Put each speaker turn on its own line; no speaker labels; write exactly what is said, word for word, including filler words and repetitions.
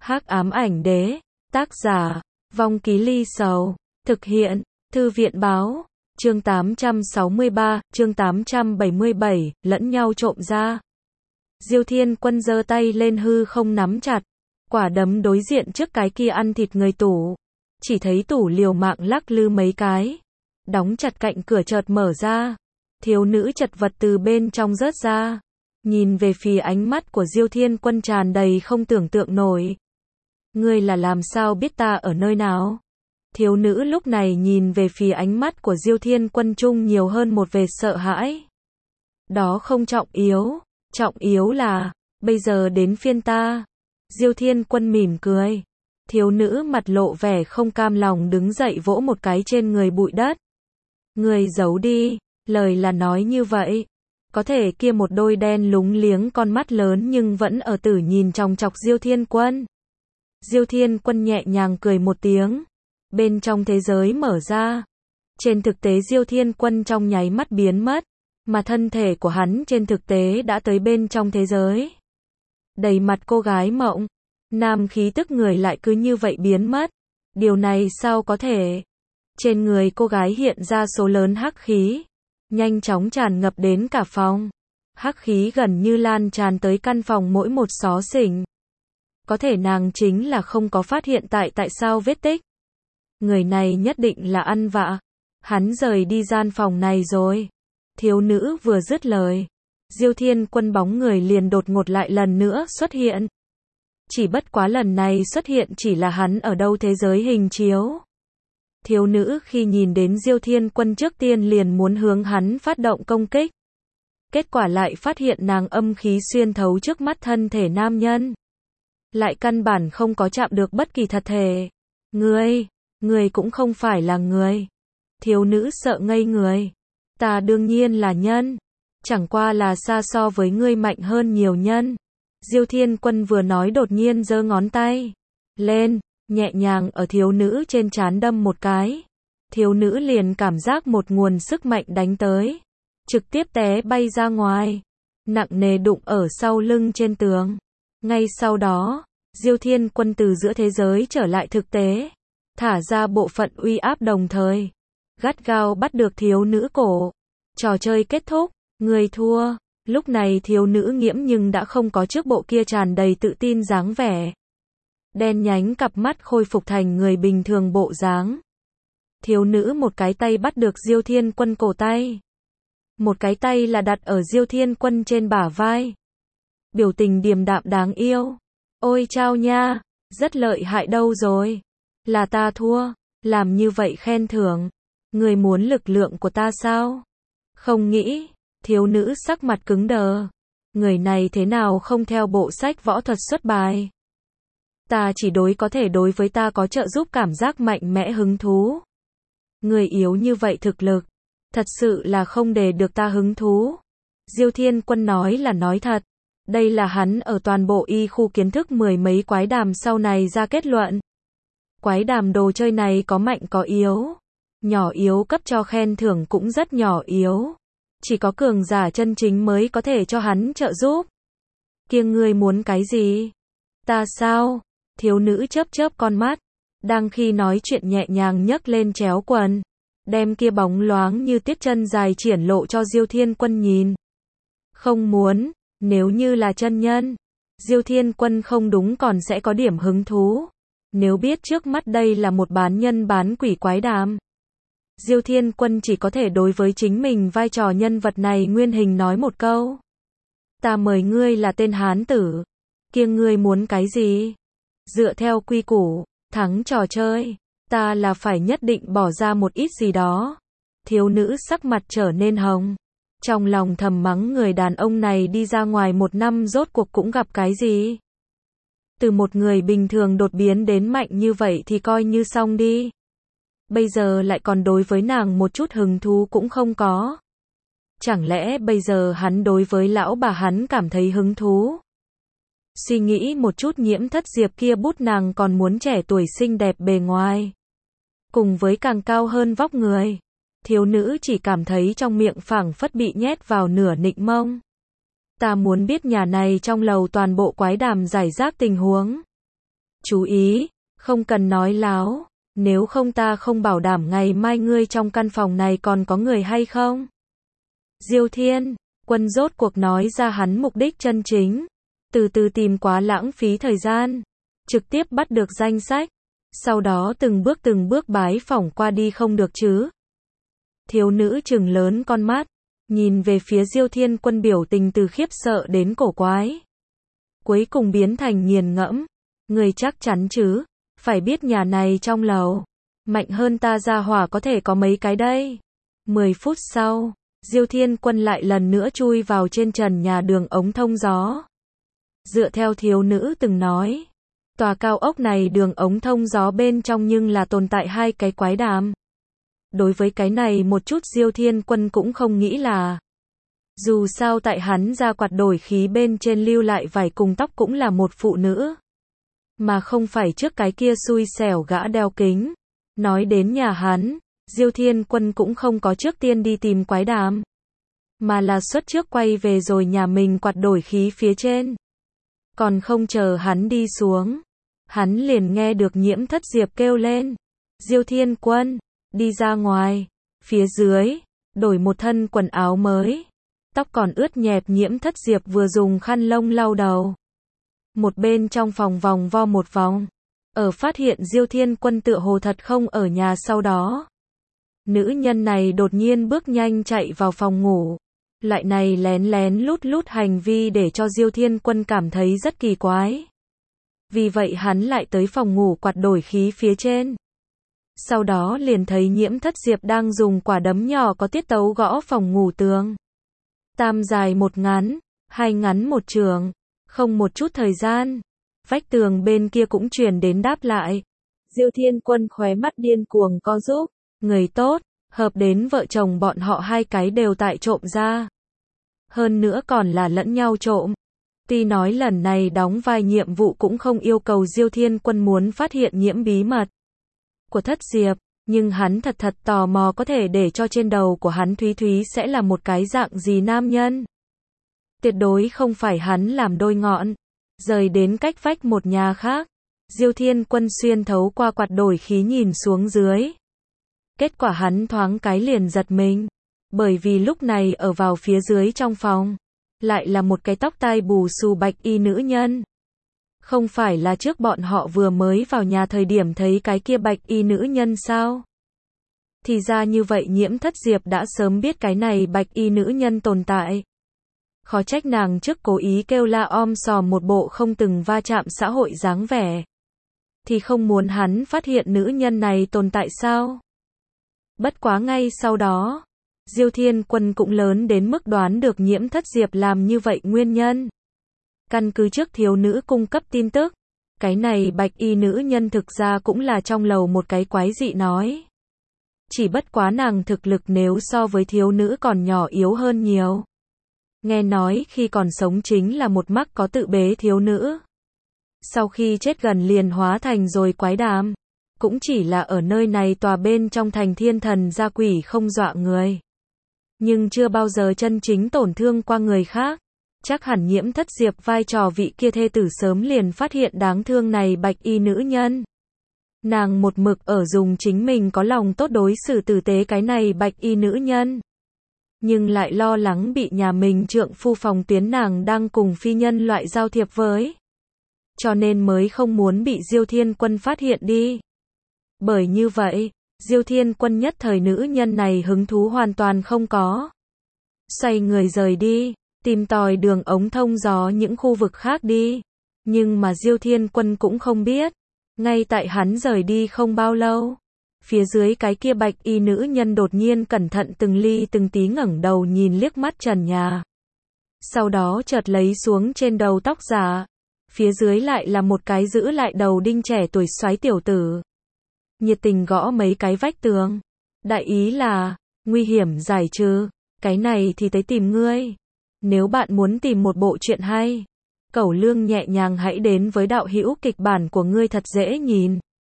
Hắc ám ảnh đế, tác giả, Vong Ký Ly Sầu, thực hiện, Thư viện báo, chương tám trăm sáu mươi ba, chương tám trăm bảy mươi bảy, lẫn nhau trộm ra. Diêu Thiên Quân giơ tay lên hư không nắm chặt, quả đấm đối diện trước cái kia ăn thịt người tủ. Chỉ thấy tủ liều mạng lắc lư mấy cái, đóng chặt cạnh cửa chợt mở ra, thiếu nữ chật vật từ bên trong rớt ra, nhìn về phía ánh mắt của Diêu Thiên Quân tràn đầy không tưởng tượng nổi. Ngươi là làm sao biết ta ở nơi nào? Thiếu nữ lúc này nhìn về phía ánh mắt của Diêu Thiên Quân trung nhiều hơn một vệt sợ hãi. Đó không trọng yếu, trọng yếu là, bây giờ đến phiên ta. Diêu Thiên Quân mỉm cười. Thiếu nữ mặt lộ vẻ không cam lòng đứng dậy vỗ một cái trên người bụi đất. Ngươi giấu đi, lời là nói như vậy. Có thể kia một đôi đen lúng liếng con mắt lớn nhưng vẫn ở tử nhìn chòng chọc Diêu Thiên Quân. Diêu Thiên Quân nhẹ nhàng cười một tiếng. Bên trong thế giới mở ra. Trên thực tế Diêu Thiên Quân trong nháy mắt biến mất, mà thân thể của hắn trên thực tế đã tới bên trong thế giới. Đầy mặt cô gái mộng, nam khí tức người lại cứ như vậy biến mất. Điều này sao có thể? Trên người cô gái hiện ra số lớn hắc khí, nhanh chóng tràn ngập đến cả phòng. Hắc khí gần như lan tràn tới căn phòng mỗi một xó xỉnh. Có thể nàng chính là không có phát hiện tại tại sao vết tích. Người này nhất định là ăn vạ. Hắn rời đi gian phòng này rồi. Thiếu nữ vừa dứt lời, Diêu Thiên Quân bóng người liền đột ngột lại lần nữa xuất hiện. Chỉ bất quá lần này xuất hiện chỉ là hắn ở đâu thế giới hình chiếu. Thiếu nữ khi nhìn đến Diêu Thiên Quân trước tiên liền muốn hướng hắn phát động công kích. Kết quả lại phát hiện nàng âm khí xuyên thấu trước mắt thân thể nam nhân. Lại căn bản không có chạm được bất kỳ thật thể. Ngươi, ngươi cũng không phải là người. Thiếu nữ sợ ngây người. Ta đương nhiên là nhân. Chẳng qua là xa so với ngươi mạnh hơn nhiều nhân. Diêu Thiên Quân vừa nói đột nhiên giơ ngón tay lên, nhẹ nhàng ở thiếu nữ trên trán đâm một cái. Thiếu nữ liền cảm giác một nguồn sức mạnh đánh tới, trực tiếp té bay ra ngoài, nặng nề đụng ở sau lưng trên tường. Ngay sau đó, Diêu Thiên Quân từ giữa thế giới trở lại thực tế, thả ra bộ phận uy áp đồng thời, gắt gao bắt được thiếu nữ cổ. Trò chơi kết thúc, người thua. Lúc này thiếu nữ nghiễm nhưng đã không có trước bộ kia tràn đầy tự tin dáng vẻ. Đen nhánh cặp mắt khôi phục thành người bình thường bộ dáng. Thiếu nữ một cái tay bắt được Diêu Thiên Quân cổ tay. Một cái tay là đặt ở Diêu Thiên Quân trên bả vai. Biểu tình điềm đạm đáng yêu. Ôi chao nha, rất lợi hại đâu rồi. Là ta thua, làm như vậy khen thưởng. Người muốn lực lượng của ta sao? Không nghĩ. Thiếu nữ sắc mặt cứng đờ. Người này thế nào không theo bộ sách võ thuật xuất bài? Ta chỉ đối có thể đối với ta có trợ giúp cảm giác mạnh mẽ hứng thú. Người yếu như vậy thực lực, thật sự là không để được ta hứng thú. Diêu Thiên Quân nói là nói thật. Đây là hắn ở toàn bộ y khu kiến thức mười mấy quái đàm sau này ra kết luận. Quái đàm đồ chơi này có mạnh có yếu. Nhỏ yếu cấp cho khen thưởng cũng rất nhỏ yếu. Chỉ có cường giả chân chính mới có thể cho hắn trợ giúp. Kia ngươi muốn cái gì? Ta sao? Thiếu nữ chớp chớp con mắt. Đang khi nói chuyện nhẹ nhàng nhấc lên chéo quần. Đem kia bóng loáng như tiết chân dài triển lộ cho Diêu Thiên Quân nhìn. Không muốn, nếu như là chân nhân. Diêu Thiên Quân không đúng còn sẽ có điểm hứng thú. Nếu biết trước mắt đây là một bán nhân bán quỷ quái đàm. Diêu Thiên Quân chỉ có thể đối với chính mình vai trò nhân vật này nguyên hình nói một câu. Ta mời ngươi là tên hán tử. Kia ngươi muốn cái gì? Dựa theo quy củ, thắng trò chơi, ta là phải nhất định bỏ ra một ít gì đó. Thiếu nữ sắc mặt trở nên hồng. Trong lòng thầm mắng người đàn ông này đi ra ngoài một năm rốt cuộc cũng gặp cái gì? Từ một người bình thường đột biến đến mạnh như vậy thì coi như xong đi. Bây giờ lại còn đối với nàng một chút hứng thú cũng không có. Chẳng lẽ bây giờ hắn đối với lão bà hắn cảm thấy hứng thú? Suy nghĩ một chút Nhiễm Thất Diệp kia bút nàng còn muốn trẻ tuổi xinh đẹp bề ngoài. Cùng với càng cao hơn vóc người. Thiếu nữ chỉ cảm thấy trong miệng phảng phất bị nhét vào nửa nịnh mông. Ta muốn biết nhà này trong lầu toàn bộ quái đàm giải rác tình huống. Chú ý, không cần nói láo, nếu không ta không bảo đảm ngày mai ngươi trong căn phòng này còn có người hay không. Diêu Thiên Quân rốt cuộc nói ra hắn mục đích chân chính. Từ từ tìm quá lãng phí thời gian. Trực tiếp bắt được danh sách. Sau đó từng bước từng bước bái phỏng qua đi không được chứ. Thiếu nữ trừng lớn con mắt. Nhìn về phía Diêu Thiên Quân biểu tình từ khiếp sợ đến cổ quái. Cuối cùng biến thành nghiền ngẫm. Người chắc chắn chứ. Phải biết nhà này trong lầu. Mạnh hơn ta ra hỏa có thể có mấy cái đây. Mười phút sau. Diêu Thiên Quân lại lần nữa chui vào trên trần nhà đường ống thông gió. Dựa theo thiếu nữ từng nói. Tòa cao ốc này đường ống thông gió bên trong nhưng là tồn tại hai cái quái đàm. Đối với cái này một chút Diêu Thiên Quân cũng không nghĩ là. Dù sao tại hắn ra quạt đổi khí bên trên lưu lại vải cùng tóc cũng là một phụ nữ. Mà không phải trước cái kia xui xẻo gã đeo kính. Nói đến nhà hắn, Diêu Thiên Quân cũng không có trước tiên đi tìm quái đàm. Mà là xuất trước quay về rồi nhà mình quạt đổi khí phía trên. Còn không chờ hắn đi xuống. Hắn liền nghe được Nhiễm Thất Diệp kêu lên. Diêu Thiên Quân, đi ra ngoài. Phía dưới, đổi một thân quần áo mới. Tóc còn ướt nhẹp Nhiễm Thất Diệp vừa dùng khăn lông lau đầu. Một bên trong phòng vòng vo một vòng. Ở phát hiện Diêu Thiên Quân tựa hồ thật không ở nhà sau đó. Nữ nhân này đột nhiên bước nhanh chạy vào phòng ngủ. Loại này lén lén lút lút hành vi để cho Diêu Thiên Quân cảm thấy rất kỳ quái. Vì vậy hắn lại tới phòng ngủ quạt đổi khí phía trên. Sau đó liền thấy Nhiễm Thất Diệp đang dùng quả đấm nhỏ có tiết tấu gõ phòng ngủ tường. Tam dài một ngắn, hai ngắn một trường. Không một chút thời gian. Vách tường bên kia cũng truyền đến đáp lại. Diêu Thiên Quân khóe mắt điên cuồng co rúm. Người tốt, hợp đến vợ chồng bọn họ hai cái đều tại trộm ra. Hơn nữa còn là lẫn nhau trộm. Tuy nói lần này đóng vai nhiệm vụ cũng không yêu cầu Diêu Thiên Quân muốn phát hiện nhiễm bí mật của Thất Diệp, nhưng hắn thật thật tò mò có thể để cho trên đầu của hắn Thúy Thúy sẽ là một cái dạng gì nam nhân. Tuyệt đối không phải hắn làm đôi ngọn, rời đến cách vách một nhà khác. Diêu Thiên Quân xuyên thấu qua quạt đổi khí nhìn xuống dưới. Kết quả hắn thoáng cái liền giật mình. Bởi vì lúc này ở vào phía dưới trong phòng. Lại là một cái tóc tai bù xù bạch y nữ nhân. Không phải là trước bọn họ vừa mới vào nhà thời điểm thấy cái kia bạch y nữ nhân sao? Thì ra như vậy Nhiễm Thất Diệp đã sớm biết cái này bạch y nữ nhân tồn tại. Khó trách nàng trước cố ý kêu la om sòm một bộ không từng va chạm xã hội dáng vẻ. Thì không muốn hắn phát hiện nữ nhân này tồn tại sao? Bất quá ngay sau đó, Diêu Thiên Quân cũng lớn đến mức đoán được Nhiễm Thất Diệp làm như vậy nguyên nhân. Căn cứ trước thiếu nữ cung cấp tin tức, cái này bạch y nữ nhân thực ra cũng là trong lầu một cái quái dị nói. Chỉ bất quá nàng thực lực nếu so với thiếu nữ còn nhỏ yếu hơn nhiều. Nghe nói khi còn sống chính là một mắc có tự bế thiếu nữ. Sau khi chết gần liền hóa thành rồi quái đàm. Cũng chỉ là ở nơi này tòa bên trong thành thiên thần gia quỷ không dọa người. Nhưng chưa bao giờ chân chính tổn thương qua người khác. Chắc hẳn Nhiễm Thất Diệp vai trò vị kia thê tử sớm liền phát hiện đáng thương này bạch y nữ nhân. Nàng một mực ở dùng chính mình có lòng tốt đối xử tử tế cái này bạch y nữ nhân. Nhưng lại lo lắng bị nhà mình trượng phu phòng tuyến nàng đang cùng phi nhân loại giao thiệp với. Cho nên mới không muốn bị Diêu Thiên Quân phát hiện đi. Bởi như vậy, Diêu Thiên Quân nhất thời nữ nhân này hứng thú hoàn toàn không có. Xoay người rời đi, tìm tòi đường ống thông gió những khu vực khác đi. Nhưng mà Diêu Thiên Quân cũng không biết. Ngay tại hắn rời đi không bao lâu. Phía dưới cái kia bạch y nữ nhân đột nhiên cẩn thận từng ly từng tí ngẩng đầu nhìn liếc mắt trần nhà. Sau đó chợt lấy xuống trên đầu tóc giả. Phía dưới lại là một cái giữ lại đầu đinh trẻ tuổi soái tiểu tử. Nhiệt tình gõ mấy cái vách tường. Đại ý là, nguy hiểm giải trừ, cái này thì tới tìm ngươi. Nếu bạn muốn tìm một bộ truyện hay, Cẩu Lương nhẹ nhàng hãy đến với đạo hữu kịch bản của ngươi thật dễ nhìn.